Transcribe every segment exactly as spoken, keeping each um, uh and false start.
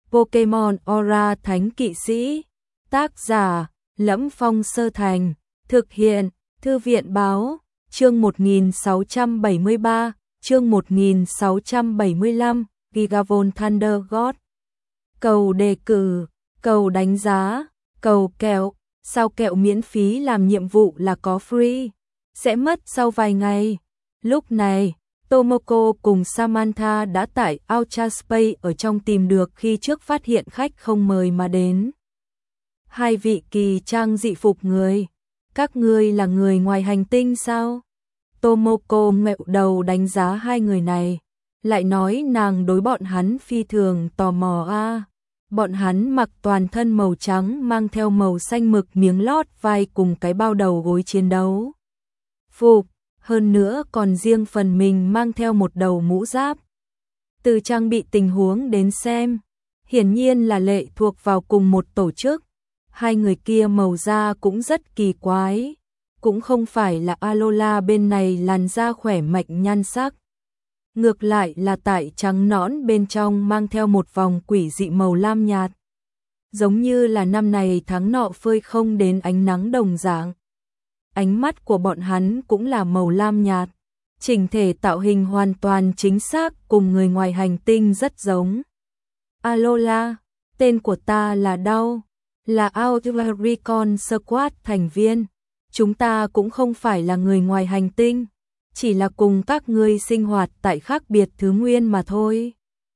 Pokemon Aura Thánh Kỵ Sĩ. Tác giả: Lẫm Phong Sơ Thành. Thực hiện: Thư viện báo. Chương một nghìn sáu trăm bảy mươi ba, chương một nghìn sáu trăm bảy mươi lăm, Gigavon Thunder God. Cầu đề cử, cầu đánh giá, cầu kẹo, sao kẹo miễn phí làm nhiệm vụ là có free, sẽ mất sau vài ngày. Lúc này, Tomoko cùng Samantha đã tại Ultra Space ở trong tìm được khi trước phát hiện khách không mời mà đến. Hai vị kỳ trang dị phục người, các ngươi là người ngoài hành tinh sao? Tomoko ngẹo đầu đánh giá hai người này, lại nói nàng đối bọn hắn phi thường tò mò a. À. Bọn hắn mặc toàn thân màu trắng mang theo màu xanh mực miếng lót vai cùng cái bao đầu gối chiến đấu phục, hơn nữa còn riêng phần mình mang theo một đầu mũ giáp. Từ trang bị tình huống đến xem, hiển nhiên là lệ thuộc vào cùng một tổ chức. Hai người kia màu da cũng rất kỳ quái, cũng không phải là Alola bên này làn da khỏe mạnh nhan sắc. Ngược lại là tại trắng nõn bên trong mang theo một vòng quỷ dị màu lam nhạt. Giống như là năm này tháng nọ phơi không đến ánh nắng đồng dạng. Ánh mắt của bọn hắn cũng là màu lam nhạt. Chỉnh thể tạo hình hoàn toàn chính xác cùng người ngoài hành tinh rất giống. Alola, tên của ta là Đau, là Ultra Recon Squad thành viên. Chúng ta cũng không phải là người ngoài hành tinh, chỉ là cùng các ngươi sinh hoạt tại khác biệt thứ nguyên mà thôi.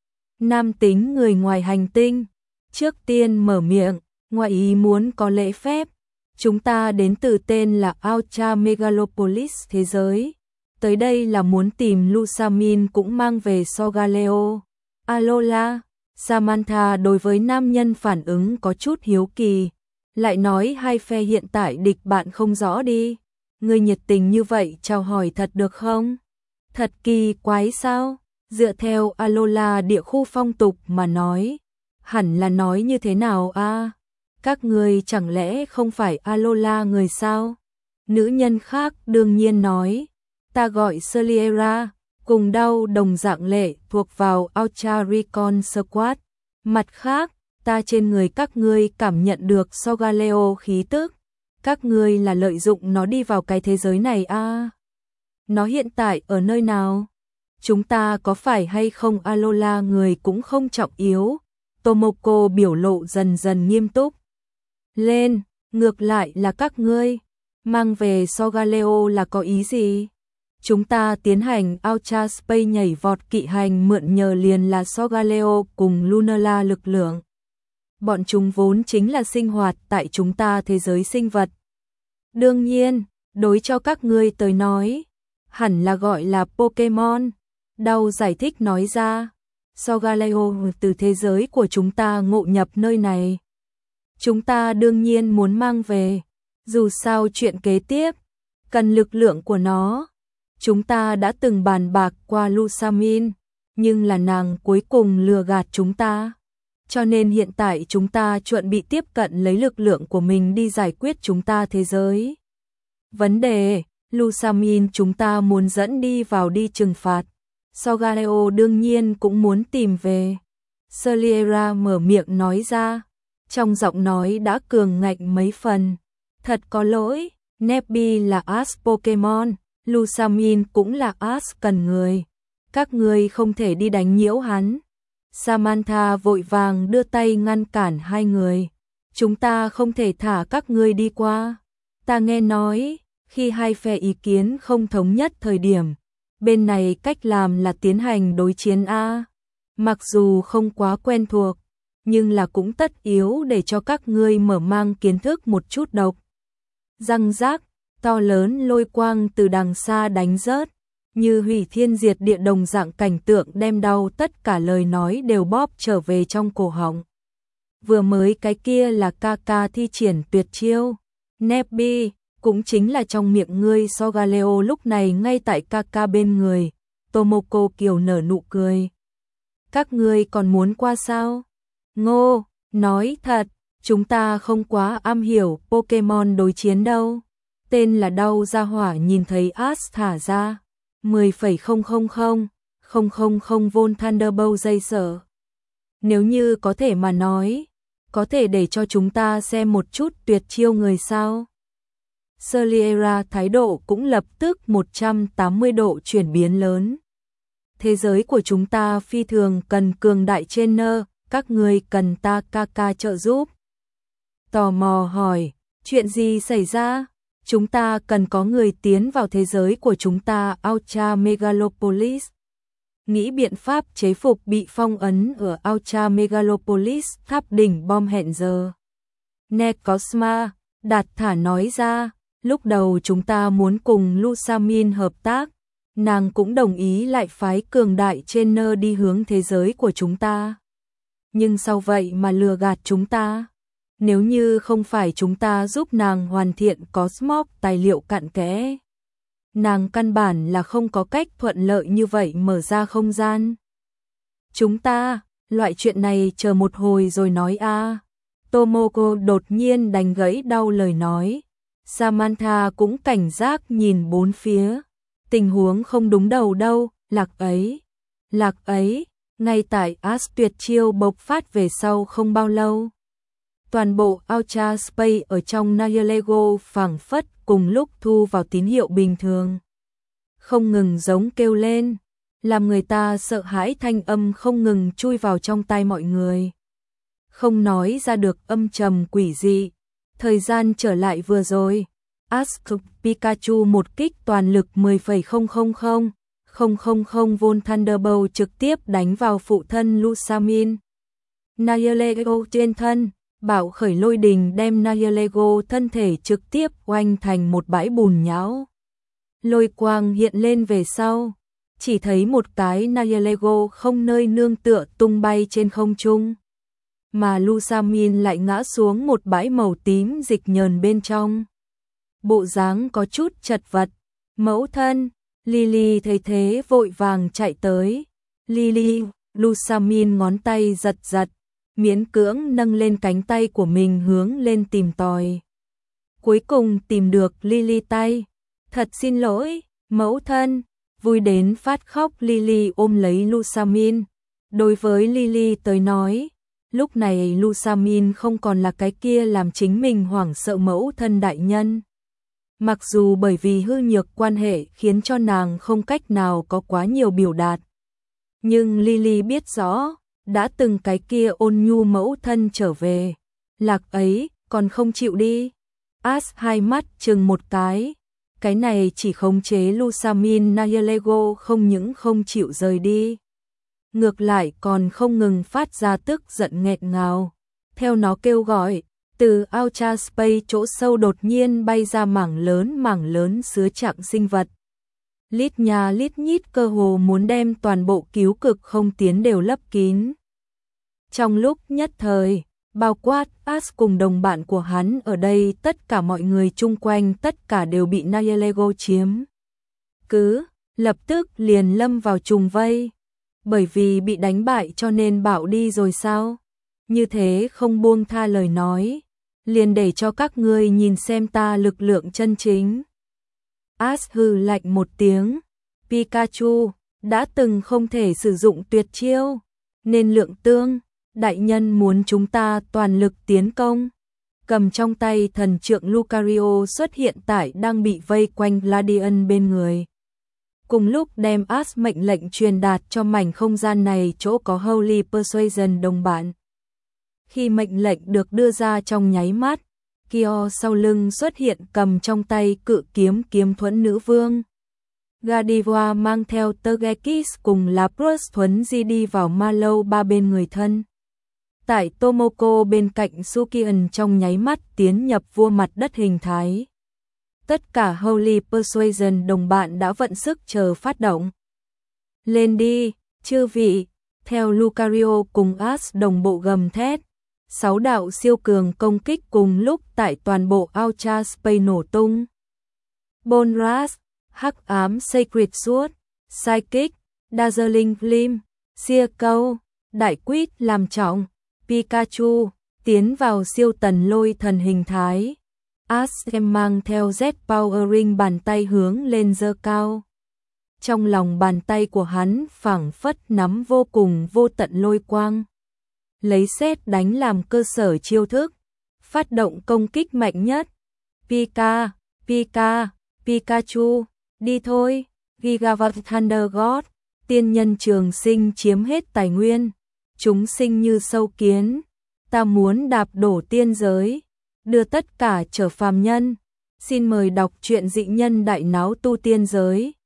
Nam tính người ngoài hành tinh, trước tiên mở miệng, ngoài ý muốn có lễ phép. Chúng ta đến từ tên là Ultra Megalopolis thế giới. Tới đây là muốn tìm Lusamin cũng mang về Solgaleo. Alola, Samantha đối với nam nhân phản ứng có chút hiếu kỳ. Lại nói hai phe hiện tại địch bạn không rõ đi. Người nhiệt tình như vậy chào hỏi thật được không? Thật kỳ quái sao? Dựa theo Alola địa khu phong tục mà nói, hẳn là nói như thế nào a? À? Các người chẳng lẽ không phải Alola người sao? Nữ nhân khác đương nhiên nói, ta gọi Saliera, cùng Đau đồng dạng lệ thuộc vào Ultra Recon Squad. Mặt khác, ta trên người các ngươi cảm nhận được Solgaleo khí tức. Các ngươi là lợi dụng nó đi vào cái thế giới này a? À? Nó hiện tại ở nơi nào? Chúng ta có phải hay không Alola người cũng không trọng yếu. Tomoko biểu lộ dần dần nghiêm túc lên, ngược lại là các ngươi mang về Solgaleo là có ý gì? Chúng ta tiến hành Ultra Space nhảy vọt kỵ hành mượn nhờ liền là Solgaleo cùng Lunala lực lượng. Bọn chúng vốn chính là sinh hoạt tại chúng ta thế giới sinh vật. Đương nhiên, đối cho các ngươi tới nói, hẳn là gọi là Pokemon. Đau giải thích nói ra, Solgaleo từ thế giới của chúng ta ngộ nhập nơi này. Chúng ta đương nhiên muốn mang về, dù sao chuyện kế tiếp, cần lực lượng của nó. Chúng ta đã từng bàn bạc qua Lusamin, nhưng là nàng cuối cùng lừa gạt chúng ta. Cho nên hiện tại chúng ta chuẩn bị tiếp cận lấy lực lượng của mình đi giải quyết chúng ta thế giới. Vấn đề, Lusamin chúng ta muốn dẫn đi vào đi trừng phạt. Solgaleo đương nhiên cũng muốn tìm về. Saliera mở miệng nói ra, trong giọng nói đã cường ngạnh mấy phần. Thật có lỗi, Nebby là Ash Pokemon, Lusamin cũng là Ash cần người. Các ngươi không thể đi đánh nhiễu hắn. Samantha vội vàng đưa tay ngăn cản hai người. Chúng ta không thể thả các ngươi đi qua. Ta nghe nói, khi hai phe ý kiến không thống nhất thời điểm, bên này cách làm là tiến hành đối chiến A. Mặc dù không quá quen thuộc, nhưng là cũng tất yếu để cho các ngươi mở mang kiến thức một chút độc. Răng rác, to lớn lôi quang từ đằng xa đánh rớt, như hủy thiên diệt địa đồng dạng cảnh tượng đem đau tất cả lời nói đều bóp trở về trong cổ họng. Vừa mới cái kia là ca ca thi triển tuyệt chiêu. Nebby, cũng chính là trong miệng ngươi Solgaleo lúc này ngay tại ca ca bên người. Tomoko kiều nở nụ cười. Các ngươi còn muốn qua sao? Ngô, nói thật, chúng ta không quá am hiểu Pokemon đối chiến đâu. Tên là Đau ra hỏa nhìn thấy Ash thả ra mười phẩy không không không không không không vôn Thunderbolt dây sở. Nếu như có thể mà nói, có thể để cho chúng ta xem một chút tuyệt chiêu người sao? Saliera thái độ cũng lập tức một trăm tám mươi độ chuyển biến lớn. Thế giới của chúng ta phi thường cần cường đại trainer, các người cần ta ca ca trợ giúp. Tò mò hỏi, chuyện gì xảy ra? Chúng ta cần có người tiến vào thế giới của chúng ta, Ultra Megalopolis. Nghĩ biện pháp chế phục bị phong ấn ở Ultra Megalopolis, tháp đỉnh bom hẹn giờ. Necosma, Đạt Thả nói ra, lúc đầu chúng ta muốn cùng Lusamin hợp tác, nàng cũng đồng ý lại phái cường đại trainer đi hướng thế giới của chúng ta. Nhưng sau vậy mà lừa gạt chúng ta. Nếu như không phải chúng ta giúp nàng hoàn thiện Cosmos tài liệu cặn kẽ, nàng căn bản là không có cách thuận lợi như vậy mở ra không gian. Chúng ta, loại chuyện này chờ một hồi rồi nói a. Tomoko đột nhiên đánh gãy đau lời nói. Samantha cũng cảnh giác nhìn bốn phía. Tình huống không đúng đầu đâu, lạc ấy. Lạc ấy, ngay tại As tuyệt chiêu bộc phát về sau không bao lâu. Toàn bộ Ultra Space ở trong Nihilego phảng phất cùng lúc thu vào tín hiệu bình thường. Không ngừng giống kêu lên, làm người ta sợ hãi thanh âm không ngừng chui vào trong tai mọi người. Không nói ra được âm trầm quỷ dị. Thời gian trở lại vừa rồi, Ask Pikachu một kích toàn lực mười phẩy không không không không không không Volt Thunderbolt trực tiếp đánh vào phụ thân Lusamin. Nihilego trên thân, bạo khởi lôi đình đem Nihilego thân thể trực tiếp oanh thành một bãi bùn nhão. Lôi quang hiện lên về sau, chỉ thấy một cái Nihilego không nơi nương tựa tung bay trên không trung. Mà Lusamin lại ngã xuống một bãi màu tím dịch nhờn bên trong. Bộ dáng có chút chật vật. Mẫu thân, Lily thấy thế vội vàng chạy tới. Lily, Lusamin ngón tay giật giật, miễn cưỡng nâng lên cánh tay của mình hướng lên tìm tòi. Cuối cùng tìm được Lily tay. Thật xin lỗi, mẫu thân. Vui đến phát khóc Lily ôm lấy Lusamin. Đối với Lily tới nói, lúc này Lusamin không còn là cái kia làm chính mình hoảng sợ mẫu thân đại nhân. Mặc dù bởi vì hư nhược quan hệ khiến cho nàng không cách nào có quá nhiều biểu đạt. Nhưng Lily biết rõ, đã từng cái kia ôn nhu mẫu thân trở về. Lạc ấy, còn không chịu đi. As hai mắt chừng một cái. Cái này chỉ khống chế Lusamin Nihilego không những không chịu rời đi. Ngược lại còn không ngừng phát ra tức giận nghẹn ngào. Theo nó kêu gọi, từ Ultra Space chỗ sâu đột nhiên bay ra mảng lớn mảng lớn sứa trạng sinh vật. Lít nhà lít nhít cơ hồ muốn đem toàn bộ cứu cực không tiến đều lấp kín. Trong lúc nhất thời, bao quát As cùng đồng bạn của hắn ở đây tất cả mọi người chung quanh tất cả đều bị Nihilego chiếm. Cứ, lập tức liền lâm vào trùng vây. Bởi vì bị đánh bại cho nên bảo đi rồi sao? Như thế không buông tha lời nói. Liền để cho các ngươi nhìn xem ta lực lượng chân chính. As hừ lạnh một tiếng. Pikachu, đã từng không thể sử dụng tuyệt chiêu. Nên lượng tương, đại nhân muốn chúng ta toàn lực tiến công. Cầm trong tay thần trượng Lucario xuất hiện tại đang bị vây quanh Gladion bên người. Cùng lúc đem As mệnh lệnh truyền đạt cho mảnh không gian này chỗ có Holy Persuasion đồng bạn. Khi mệnh lệnh được đưa ra trong nháy mắt, Kyo sau lưng xuất hiện cầm trong tay cự kiếm kiếm thuẫn nữ vương. Gardevoir mang theo Togekiss cùng Lapras thuấn di đi vào ma lâu ba bên người thân. Tại Tomoko bên cạnh Sukian trong nháy mắt tiến nhập vua mặt đất hình thái. Tất cả Holy Persuasion đồng bạn đã vận sức chờ phát động. Lên đi, chư vị, theo Lucario cùng As đồng bộ gầm thét. Sáu đạo siêu cường công kích cùng lúc tại toàn bộ Ultra Space nổ tung. Bonras, Hắc ám Sacred Sword, Psychic, Dazzling Gleam, Sia câu, Đại Quýt làm trọng, Pikachu, tiến vào siêu tần lôi thần hình thái. Askem mang theo Z Powering bàn tay hướng lên giơ cao. Trong lòng bàn tay của hắn phảng phất nắm vô cùng vô tận lôi quang. lấy sét đánh làm cơ sở chiêu thức, phát động công kích mạnh nhất. Pika, Pika, Pikachu, đi thôi, Gigavat Thunder God, tiên nhân trường sinh chiếm hết tài nguyên, chúng sinh như sâu kiến, ta muốn đạp đổ tiên giới, đưa tất cả trở phàm nhân. Xin mời đọc truyện Dị Nhân Đại Náo Tu Tiên Giới.